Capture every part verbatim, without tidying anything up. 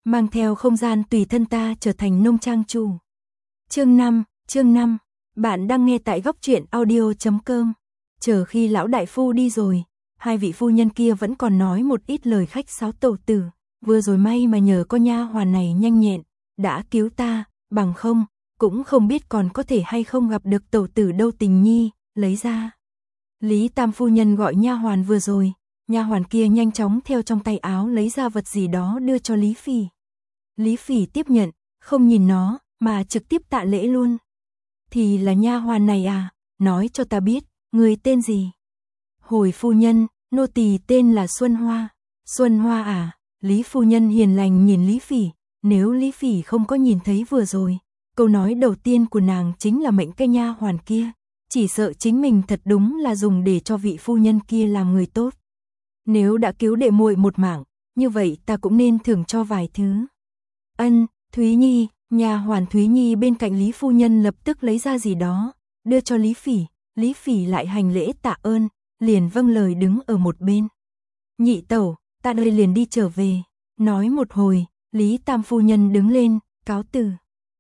mang theo không gian tùy thân ta trở thành nông trang chủ. Chương năm, chương năm, bạn đang nghe tại góc truyện audio chấm com. Chờ khi lão đại phu đi rồi, hai vị phu nhân kia vẫn còn nói một ít lời khách sáo tẩu tử, vừa rồi may mà nhờ con nha hoàn này nhanh nhẹn, đã cứu ta, bằng không, cũng không biết còn có thể hay không gặp được tẩu tử đâu. Tình Nhi, lấy ra. Lý Tam phu nhân gọi nha hoàn vừa rồi, nha hoàn kia nhanh chóng theo trong tay áo lấy ra vật gì đó đưa cho Lý Phỉ. Lý Phỉ tiếp nhận, không nhìn nó, mà trực tiếp tạ lễ luôn. Thì là nha hoàn này à, nói cho ta biết, người tên gì? Hồi phu nhân, nô tỳ tên là Xuân Hoa. Xuân Hoa à? Lý phu nhân hiền lành nhìn Lý Phỉ, nếu Lý Phỉ không có nhìn thấy vừa rồi, câu nói đầu tiên của nàng chính là mệnh cái nha hoàn kia, chỉ sợ chính mình thật đúng là dùng để cho vị phu nhân kia làm người tốt. Nếu đã cứu đệ muội một mạng, như vậy ta cũng nên thưởng cho vài thứ. Ân, Thúy Nhi, nha hoàn Thúy Nhi bên cạnh Lý phu nhân lập tức lấy ra gì đó, đưa cho Lý Phỉ. Lý Phỉ lại hành lễ tạ ơn, liền vâng lời đứng ở một bên. Nhị tẩu, ta đây liền đi trở về. Nói một hồi, Lý Tam phu nhân đứng lên, cáo từ.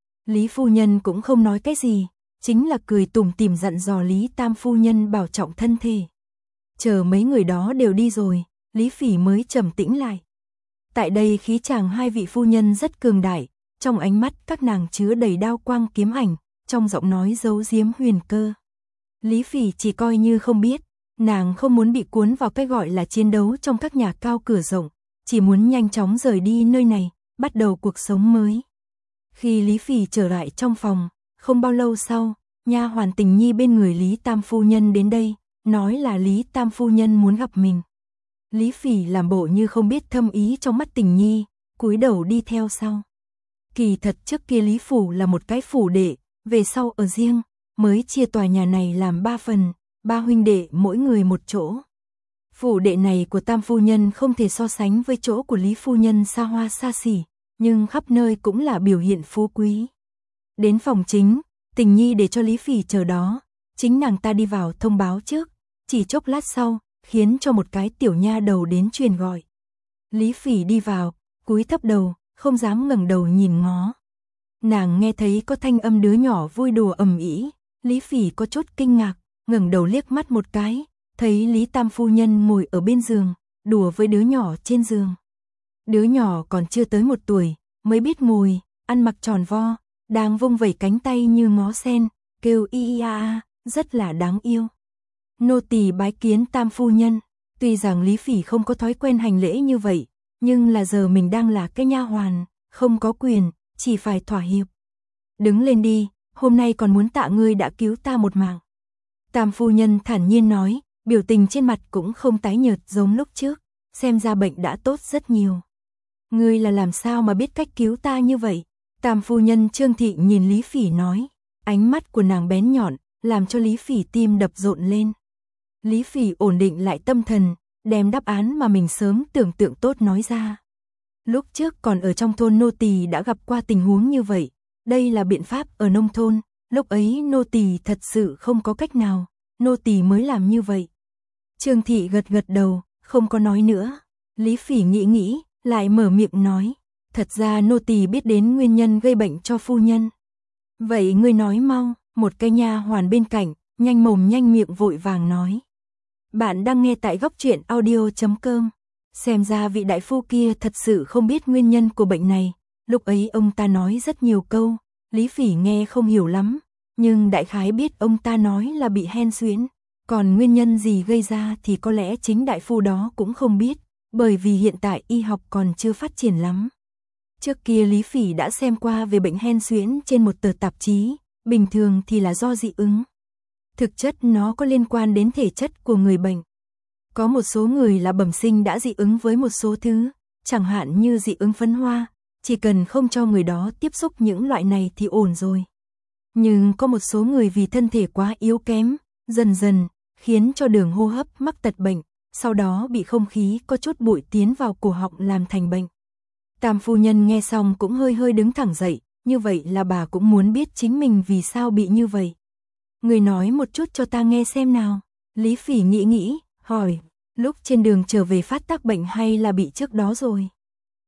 Lý phu nhân cũng không nói cái gì, chính là cười tủm tỉm dặn dò Lý Tam phu nhân bảo trọng thân thể. Chờ mấy người đó đều đi rồi, Lý Phỉ mới trầm tĩnh lại. Tại đây khí chàng hai vị phu nhân rất cường đại, trong ánh mắt các nàng chứa đầy đao quang kiếm ảnh, trong giọng nói giấu giếm huyền cơ. Lý Phỉ chỉ coi như không biết, nàng không muốn bị cuốn vào cái gọi là chiến đấu trong các nhà cao cửa rộng, chỉ muốn nhanh chóng rời đi nơi này, bắt đầu cuộc sống mới. Khi Lý Phỉ trở lại trong phòng, không bao lâu sau, nha hoàn Tình Nhi bên người Lý Tam phu nhân đến đây, nói là Lý Tam phu nhân muốn gặp mình. Lý Phỉ làm bộ như không biết thâm ý trong mắt Tình Nhi, cúi đầu đi theo sau. Kỳ thật trước kia Lý phủ là một cái phủ đệ, về sau ở riêng, mới chia tòa nhà này làm ba phần, ba huynh đệ mỗi người một chỗ. Phủ đệ này của Tam phu nhân không thể so sánh với chỗ của Lý phu nhân xa hoa xa xỉ, nhưng khắp nơi cũng là biểu hiện phú quý. Đến phòng chính, Tình Nhi để cho Lý Phỉ chờ đó, chính nàng ta đi vào thông báo trước, chỉ chốc lát sau, khiến cho một cái tiểu nha đầu đến truyền gọi. Lý Phỉ đi vào, cúi thấp đầu, không dám ngẩng đầu nhìn ngó. Nàng nghe thấy có thanh âm đứa nhỏ vui đùa ầm ĩ, Lý Phỉ có chút kinh ngạc, ngẩng đầu liếc mắt một cái, thấy Lý Tam phu nhân ngồi ở bên giường, đùa với đứa nhỏ trên giường. Đứa nhỏ còn chưa tới một tuổi, mới biết ngồi, ăn mặc tròn vo, đang vung vẩy cánh tay như ngó sen, kêu y y a a, rất là đáng yêu. Nô tỳ bái kiến Tam phu nhân. Tuy rằng Lý Phỉ không có thói quen hành lễ như vậy, nhưng là giờ mình đang là cái nha hoàn, không có quyền, chỉ phải thỏa hiệp. Đứng lên đi, hôm nay còn muốn tạ ngươi đã cứu ta một mạng. Tam phu nhân thản nhiên nói, biểu tình trên mặt cũng không tái nhợt giống lúc trước, xem ra bệnh đã tốt rất nhiều. Ngươi là làm sao mà biết cách cứu ta như vậy? Tam phu nhân Trương Thị nhìn Lý Phỉ nói, ánh mắt của nàng bén nhọn, làm cho Lý Phỉ tim đập rộn lên. Lý Phỉ ổn định lại tâm thần, đem đáp án mà mình sớm tưởng tượng tốt nói ra. Lúc trước còn ở trong thôn nô tỳ đã gặp qua tình huống như vậy, đây là biện pháp ở nông thôn, lúc ấy nô tỳ thật sự không có cách nào, nô tỳ mới làm như vậy. Trương Thị gật gật đầu, không có nói nữa. Lý Phỉ nghĩ nghĩ, lại mở miệng nói, thật ra nô tỳ biết đến nguyên nhân gây bệnh cho phu nhân. Vậy ngươi nói mau, một cái nha hoàn bên cạnh, nhanh mồm nhanh miệng vội vàng nói. Bạn đang nghe tại góc truyện audio chấm com. Xem ra vị đại phu kia thật sự không biết nguyên nhân của bệnh này, lúc ấy ông ta nói rất nhiều câu, Lý Phỉ nghe không hiểu lắm, nhưng đại khái biết ông ta nói là bị hen suyễn, còn nguyên nhân gì gây ra thì có lẽ chính đại phu đó cũng không biết, bởi vì hiện tại y học còn chưa phát triển lắm. Trước kia Lý Phỉ đã xem qua về bệnh hen suyễn trên một tờ tạp chí, bình thường thì là do dị ứng. Thực chất nó có liên quan đến thể chất của người bệnh. Có một số người là bẩm sinh đã dị ứng với một số thứ, chẳng hạn như dị ứng phấn hoa, chỉ cần không cho người đó tiếp xúc những loại này thì ổn rồi. Nhưng có một số người vì thân thể quá yếu kém, dần dần, khiến cho đường hô hấp mắc tật bệnh, sau đó bị không khí có chút bụi tiến vào cổ họng làm thành bệnh. Tam phu nhân nghe xong cũng hơi hơi đứng thẳng dậy, như vậy là bà cũng muốn biết chính mình vì sao bị như vậy. Người nói một chút cho ta nghe xem nào. Lý Phỉ nghĩ nghĩ, hỏi, lúc trên đường trở về phát tác bệnh hay là bị trước đó rồi?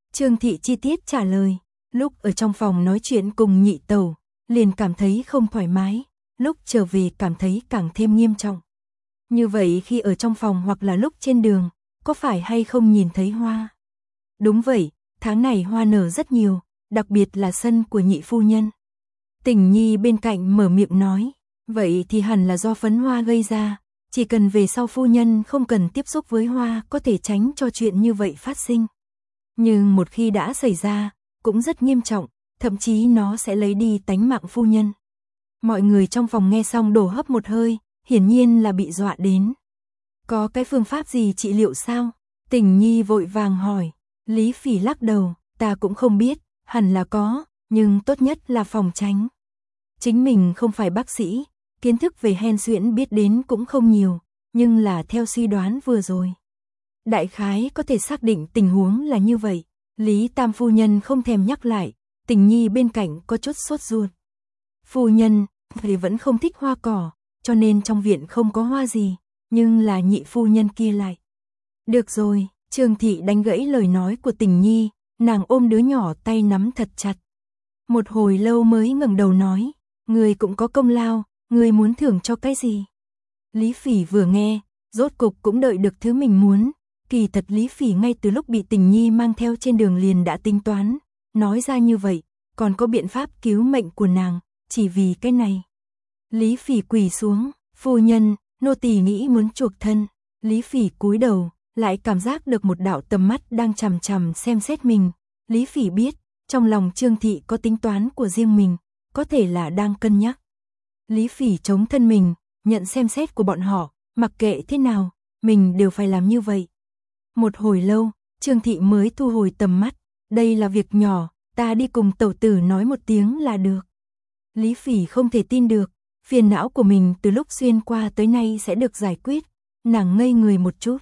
Trương Thị chi tiết trả lời, lúc ở trong phòng nói chuyện cùng nhị tẩu, liền cảm thấy không thoải mái, lúc trở về cảm thấy càng thêm nghiêm trọng. Như vậy khi ở trong phòng hoặc là lúc trên đường, có phải hay không nhìn thấy hoa? Đúng vậy, tháng này hoa nở rất nhiều, đặc biệt là sân của nhị phu nhân. Tình Nhi bên cạnh mở miệng nói, vậy thì hẳn là do phấn hoa gây ra, chỉ cần về sau phu nhân không cần tiếp xúc với hoa có thể tránh cho chuyện như vậy phát sinh. Nhưng một khi đã xảy ra, cũng rất nghiêm trọng, thậm chí nó sẽ lấy đi tánh mạng phu nhân. Mọi người trong phòng nghe xong đổ hấp một hơi, hiển nhiên là bị dọa đến. Có cái phương pháp gì trị liệu sao? Tình Nhi vội vàng hỏi. Lý Phỉ lắc đầu, ta cũng không biết, hẳn là có, nhưng tốt nhất là phòng tránh. Chính mình không phải bác sĩ, kiến thức về hen suyễn biết đến cũng không nhiều, nhưng là theo suy đoán vừa rồi. Đại khái có thể xác định tình huống là như vậy. Lý Tam phu nhân không thèm nhắc lại, Tình Nhi bên cạnh có chút sốt ruột. Phu nhân thì vẫn không thích hoa cỏ, cho nên trong viện không có hoa gì, nhưng là nhị phu nhân kia lại. Được rồi, Trương Thị đánh gãy lời nói của Tình Nhi, nàng ôm đứa nhỏ tay nắm thật chặt. Một hồi lâu mới ngẩng đầu nói, người cũng có công lao, người muốn thưởng cho cái gì? Lý Phỉ vừa nghe, rốt cục cũng đợi được thứ mình muốn. Kỳ thật Lý Phỉ ngay từ lúc bị Tình Nhi mang theo trên đường liền đã tính toán, nói ra như vậy, còn có biện pháp cứu mệnh của nàng, chỉ vì cái này. Lý Phỉ quỳ xuống, phu nhân, nô tỳ nghĩ muốn chuộc thân. Lý Phỉ cúi đầu, lại cảm giác được một đạo tầm mắt đang chằm chằm xem xét mình. Lý Phỉ biết, trong lòng Trương Thị có tính toán của riêng mình, có thể là đang cân nhắc. Lý Phỉ chống thân mình, nhận xem xét của bọn họ, mặc kệ thế nào, mình đều phải làm như vậy. Một hồi lâu, Trương Thị mới thu hồi tầm mắt, đây là việc nhỏ, ta đi cùng tẩu tử nói một tiếng là được. Lý Phỉ không thể tin được, phiền não của mình từ lúc xuyên qua tới nay sẽ được giải quyết, nàng ngây người một chút.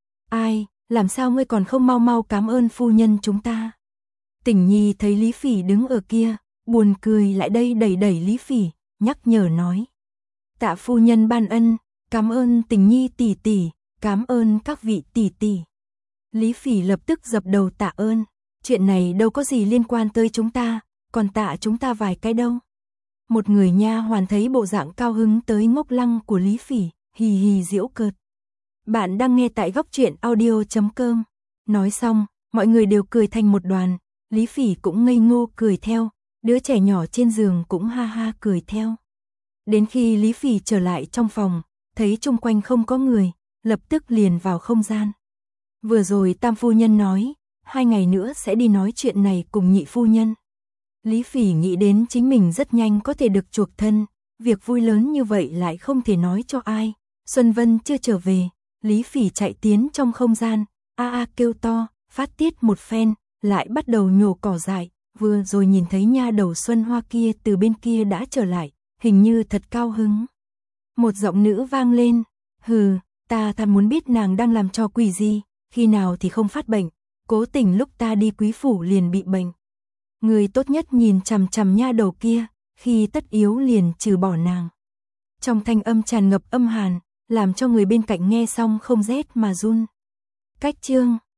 Ai, làm sao ngươi còn không mau mau cảm ơn phu nhân chúng ta? Tình Nhi thấy Lý Phỉ đứng ở kia, buồn cười lại đây đẩy đẩy Lý Phỉ, nhắc nhở nói. Tạ phu nhân ban ân, cảm ơn Tình Nhi tỷ tỷ, cảm ơn các vị tỷ tỷ. Lý Phỉ lập tức dập đầu tạ ơn, chuyện này đâu có gì liên quan tới chúng ta, còn tạ chúng ta vài cái đâu. Một người nha hoàn thấy bộ dạng cao hứng tới ngốc lăng của Lý Phỉ, hì hì giễu cợt. Bạn đang nghe tại góc truyện audio chấm com. Nói xong, mọi người đều cười thành một đoàn, Lý Phỉ cũng ngây ngô cười theo, đứa trẻ nhỏ trên giường cũng ha ha cười theo. Đến khi Lý Phỉ trở lại trong phòng, thấy chung quanh không có người, lập tức liền vào không gian. Vừa rồi Tam phu nhân nói, hai ngày nữa sẽ đi nói chuyện này cùng nhị phu nhân. Lý Phỉ nghĩ đến chính mình rất nhanh có thể được chuộc thân, việc vui lớn như vậy lại không thể nói cho ai. Xuân Vân chưa trở về, Lý Phỉ chạy tiến trong không gian, a a kêu to, phát tiết một phen, lại bắt đầu nhổ cỏ dại, vừa rồi nhìn thấy nha đầu Xuân Hoa kia từ bên kia đã trở lại, hình như thật cao hứng. Một giọng nữ vang lên, hừ, ta thật muốn biết nàng đang làm trò quỷ gì, khi nào thì không phát bệnh, cố tình lúc ta đi quý phủ liền bị bệnh. Người tốt nhất nhìn chằm chằm nha đầu kia, khi tất yếu liền trừ bỏ nàng. Trong thanh âm tràn ngập âm hàn, làm cho người bên cạnh nghe xong không rét mà run. Cách chương